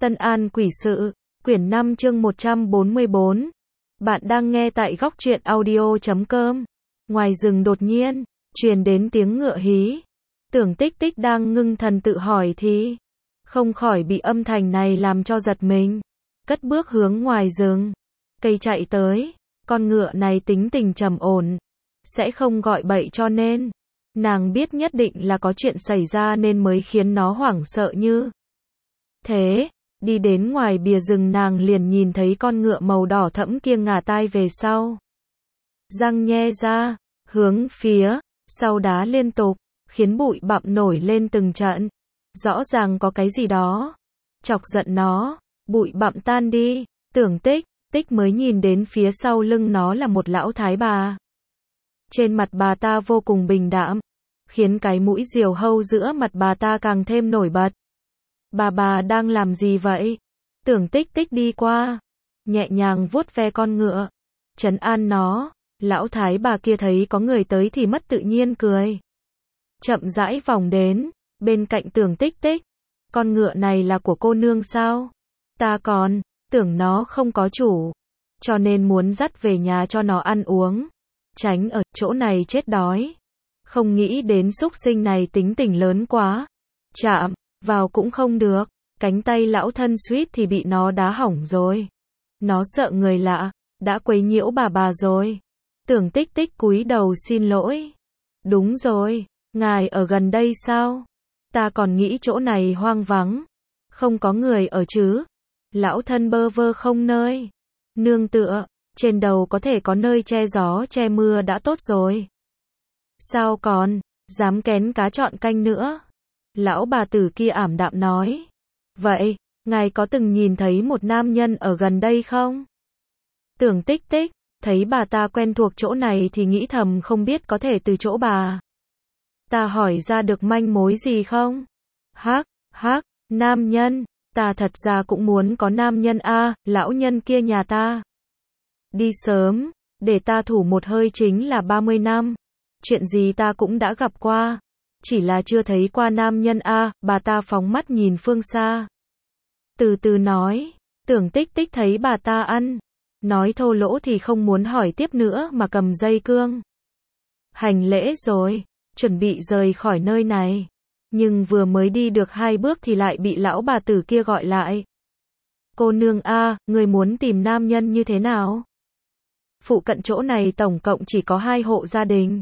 Tân An Quỷ Sự, quyển 5 chương 144. Bạn đang nghe tại góc truyện audio.com. Ngoài rừng đột nhiên, truyền đến tiếng ngựa hí. Tưởng Tích Tích đang ngưng thần tự hỏi thì không khỏi bị âm thanh này làm cho giật mình. Cất bước hướng ngoài rừng. Cây chạy tới, con ngựa này tính tình trầm ổn, sẽ không gọi bậy cho nên nàng biết nhất định là có chuyện xảy ra nên mới khiến nó hoảng sợ như thế. Đi đến ngoài bìa rừng nàng liền nhìn thấy con ngựa màu đỏ thẫm kia ngả tai về sau. Răng nhe ra, hướng phía sau đá liên tục, khiến bụi bặm nổi lên từng trận. Rõ ràng có cái gì đó chọc giận nó. Bụi bặm tan đi, Tưởng Tích Tích mới nhìn đến phía sau lưng nó là một lão thái bà. Trên mặt bà ta vô cùng bình đạm, khiến cái mũi diều hâu giữa mặt bà ta càng thêm nổi bật. Bà đang làm gì vậy? Tưởng Tích Tích đi qua, nhẹ nhàng vuốt ve con ngựa, trấn an nó. Lão thái bà kia thấy có người tới thì mất tự nhiên cười, chậm rãi vòng đến bên cạnh Tưởng Tích Tích. Con ngựa này là của cô nương sao? Ta còn tưởng nó không có chủ, cho nên muốn dắt về nhà cho nó ăn uống, tránh ở chỗ này chết đói. Không nghĩ đến súc sinh này tính tình lớn quá, chạm vào cũng không được. Cánh tay lão thân suýt thì bị nó đá hỏng rồi. Nó sợ người lạ, đã quấy nhiễu bà rồi. Tưởng Tích Tích cúi đầu xin lỗi. Đúng rồi, ngài ở gần đây sao? Ta còn nghĩ chỗ này hoang vắng, không có người ở chứ. Lão thân bơ vơ không nơi nương tựa, trên đầu có thể có nơi che gió che mưa đã tốt rồi. Sao còn dám kén cá chọn canh nữa? Lão bà tử kia ảm đạm nói. Vậy, ngài có từng nhìn thấy một nam nhân ở gần đây không? Tưởng Tích Tích thấy bà ta quen thuộc chỗ này thì nghĩ thầm không biết có thể từ chỗ bà ta hỏi ra được manh mối gì không? Hắc, nam nhân, ta thật ra cũng muốn có nam nhân a, lão nhân kia nhà ta đi sớm, để ta thủ một hơi chính là 30 năm. Chuyện gì ta cũng đã gặp qua, chỉ là chưa thấy qua nam nhân a. Bà ta phóng mắt nhìn phương xa, từ từ nói. Tưởng Tích Tích thấy bà ta ăn nói thô lỗ thì không muốn hỏi tiếp nữa mà cầm dây cương hành lễ rồi chuẩn bị rời khỏi nơi này. Nhưng vừa mới đi được 2 bước thì lại bị lão bà tử kia gọi lại. Cô nương a, người muốn tìm nam nhân như thế nào? Phụ cận chỗ này tổng cộng chỉ có 2 hộ gia đình,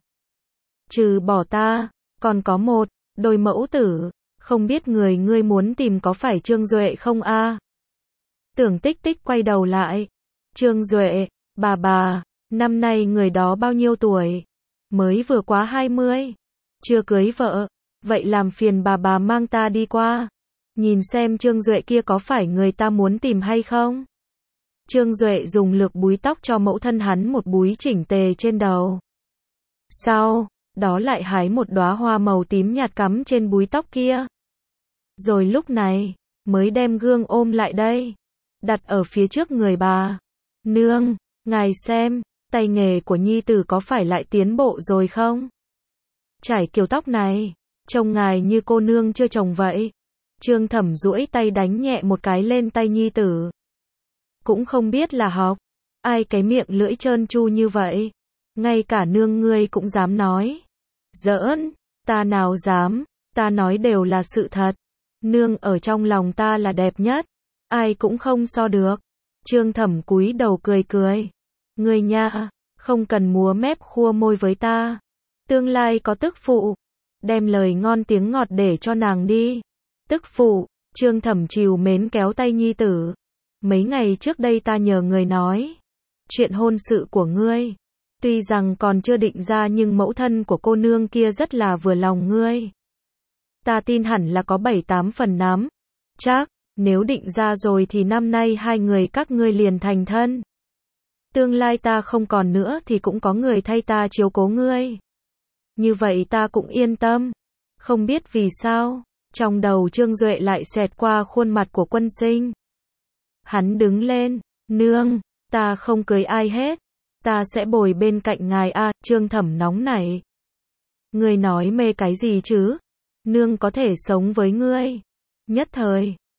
trừ bỏ ta, còn có một đôi mẫu tử. Không biết người ngươi muốn tìm có phải Trương Duệ không a? Tưởng Tích Tích quay đầu lại. Trương Duệ, bà, năm nay người đó bao nhiêu tuổi? Mới vừa quá 20, chưa cưới vợ. Vậy làm phiền bà mang ta đi qua, nhìn xem Trương Duệ kia có phải người ta muốn tìm hay không. Trương Duệ dùng lược búi tóc cho mẫu thân hắn một búi chỉnh tề trên đầu. Sau đó lại hái một đóa hoa màu tím nhạt cắm trên búi tóc kia. Rồi lúc này mới đem gương ôm lại đây, đặt ở phía trước người bà. Nương, ngài xem, tay nghề của nhi tử có phải lại tiến bộ rồi không? Trải kiểu tóc này, trông ngài như cô nương chưa chồng vậy. Trương Thẩm duỗi tay đánh nhẹ một cái lên tay nhi tử. Cũng không biết là học ai cái miệng lưỡi trơn tru như vậy. Ngay cả nương ngươi cũng dám nói. Giỡn, ta nào dám, ta nói đều là sự thật. Nương ở trong lòng ta là đẹp nhất, ai cũng không so được. Trương Thẩm cúi đầu cười. Ngươi nha, không cần múa mép khua môi với ta. Tương lai có tức phụ, đem lời ngon tiếng ngọt để cho nàng đi. Tức phụ, Trương Thẩm trìu mến kéo tay nhi tử. Mấy ngày trước đây ta nhờ người nói chuyện hôn sự của ngươi. Tuy rằng còn chưa định ra nhưng mẫu thân của cô nương kia rất là vừa lòng ngươi. Ta tin hẳn là có 7-8 phần nắm chắc, nếu định ra rồi thì năm nay 2 người các ngươi liền thành thân. Tương lai ta không còn nữa thì cũng có người thay ta chiếu cố ngươi. Như vậy ta cũng yên tâm. Không biết vì sao, trong đầu Trương Duệ lại xẹt qua khuôn mặt của Quân Sinh. Hắn đứng lên. Nương, ta không cưới ai hết. Ta sẽ bồi bên cạnh ngài a. Trương Thẩm nóng nảy. Ngươi nói mê cái gì chứ? Nương có thể sống với ngươi. Nhất thời,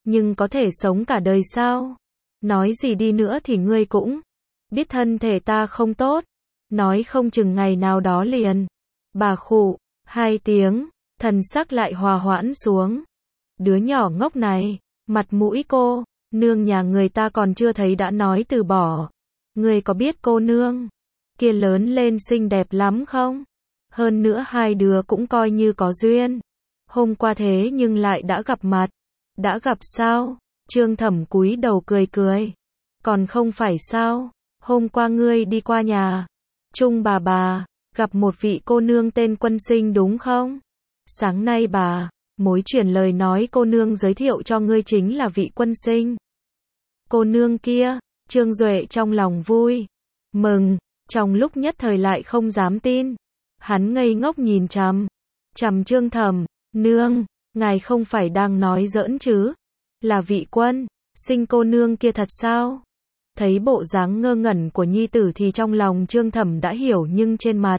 nhưng có thể sống cả đời sao? Nói gì đi nữa thì ngươi cũng biết thân thể ta không tốt, nói không chừng ngày nào đó liền. Bà khụ 2 tiếng, thần sắc lại hòa hoãn xuống. Đứa nhỏ ngốc này, mặt mũi cô nương nhà người ta còn chưa thấy đã nói từ bỏ. Ngươi có biết cô nương kia lớn lên xinh đẹp lắm không? Hơn nữa hai đứa cũng coi như có duyên. Hôm qua thế nhưng lại đã gặp mặt. Đã gặp sao? Trương Thẩm cúi đầu cười cười. Còn không phải sao? Hôm qua ngươi đi qua nhà Trung bà, gặp một vị cô nương tên Quân Sinh đúng không? Sáng nay bà mối truyền lời nói cô nương giới thiệu cho ngươi chính là vị Quân Sinh. Cô nương kia, Trương Duệ trong lòng vui, mừng, trong lúc nhất thời lại không dám tin. Hắn ngây ngốc nhìn chằm Trương Thẩm, nương, ngài không phải đang nói giỡn chứ? Là vị Quân Sinh cô nương kia thật sao? Thấy bộ dáng ngơ ngẩn của nhi tử thì trong lòng Trương Thẩm đã hiểu nhưng trên mặt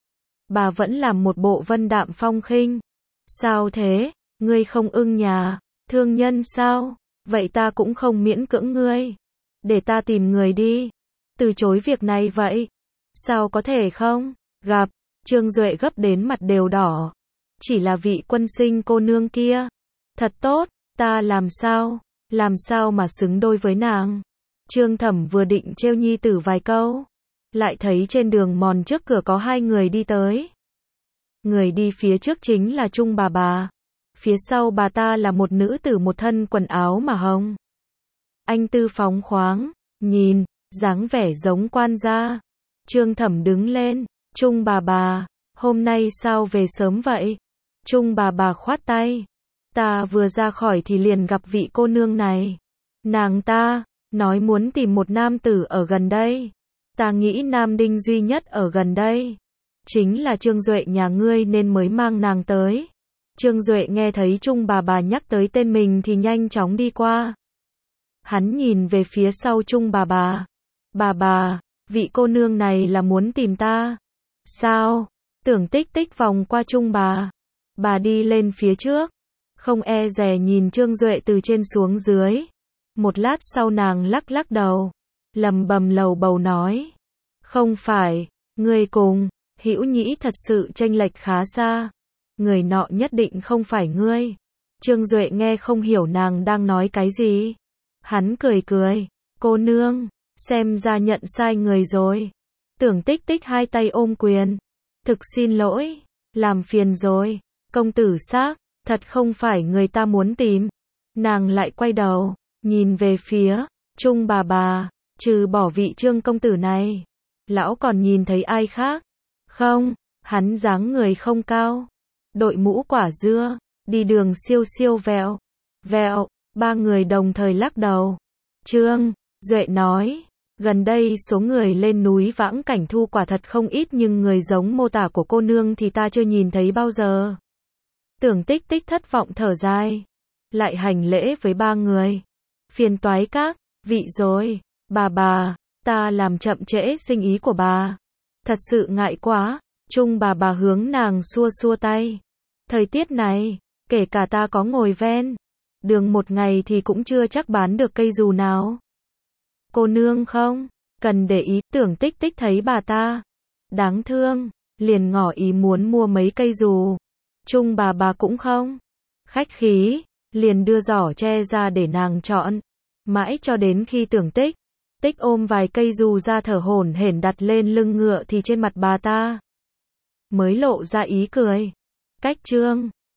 bà vẫn làm một bộ vân đạm phong khinh. Sao thế? Ngươi không ưng nhà thương nhân sao? Vậy ta cũng không miễn cưỡng ngươi. Để ta tìm người đi. Từ chối việc này vậy. Sao có thể không? Gặp, Trương Duệ gấp đến mặt đều đỏ. Chỉ là vị Quân Sinh cô nương kia. Thật tốt, ta làm sao mà xứng đôi với nàng. Trương Thẩm vừa định trêu nhi tử vài câu. Lại thấy trên đường mòn trước cửa có 2 người đi tới. Người đi phía trước chính là Trung bà. Phía sau bà ta là một nữ tử một thân quần áo mà hồng. Anh tư phóng khoáng, nhìn, dáng vẻ giống quan gia. Trương Thẩm đứng lên, Trung bà, hôm nay sao về sớm vậy? Trung bà khoát tay. Ta vừa ra khỏi thì liền gặp vị cô nương này. Nàng ta nói muốn tìm một nam tử ở gần đây. Ta nghĩ nam đinh duy nhất ở gần đây chính là Trương Duệ nhà ngươi nên mới mang nàng tới. Trương Duệ nghe thấy Trung bà nhắc tới tên mình thì nhanh chóng đi qua. Hắn nhìn về phía sau Trung bà. Bà, vị cô nương này là muốn tìm ta. Sao? Tưởng Tích Tích vòng qua Trung bà. Bà đi lên phía trước, không e dè nhìn Trương Duệ từ trên xuống dưới. Một lát sau nàng lắc đầu, lầm bầm lầu bầu nói. Không phải, ngươi cùng Hữu Nhĩ thật sự chênh lệch khá xa. Người nọ nhất định không phải ngươi. Trương Duệ nghe không hiểu nàng đang nói cái gì. Hắn cười. Cô nương, xem ra nhận sai người rồi. Tưởng Tích Tích 2 tay ôm quyền. Thực xin lỗi, làm phiền rồi. Công tử xác, thật không phải người ta muốn tìm. Nàng lại quay đầu, nhìn về phía Trung bà, trừ bỏ vị Trương công tử này. Lão còn nhìn thấy ai khác? Không, hắn dáng người không cao. Đội mũ quả dưa, đi đường siêu vẹo. 3 người đồng thời lắc đầu. Trương Duệ nói, gần đây số người lên núi vãng cảnh thu quả thật không ít nhưng người giống mô tả của cô nương thì ta chưa nhìn thấy bao giờ. Tưởng Tích Tích thất vọng thở dài, lại hành lễ với 3 người. Phiền toái các vị rồi, bà, ta làm chậm trễ sinh ý của bà. Thật sự ngại quá. Trung bà hướng nàng xua tay. Thời tiết này, kể cả ta có ngồi ven đường một ngày thì cũng chưa chắc bán được cây dù nào. Cô nương không cần để ý. Tưởng Tích Tích thấy bà ta đáng thương, liền ngỏ ý muốn mua mấy cây dù. Trung bà cũng không khách khí, liền đưa giỏ tre ra để nàng chọn. Mãi cho đến khi Tưởng Tích Tích ôm vài cây dù ra thở hổn hển đặt lên lưng ngựa thì trên mặt bà ta mới lộ ra ý cười. Cách Trương